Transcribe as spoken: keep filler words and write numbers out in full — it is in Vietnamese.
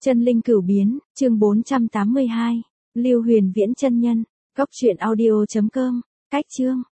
Chân linh cửu biến, chương bốn trăm tám mươi hai. Lưu Huyền Viễn chân nhân. Cốc truyện audio chấm com. Cách chương.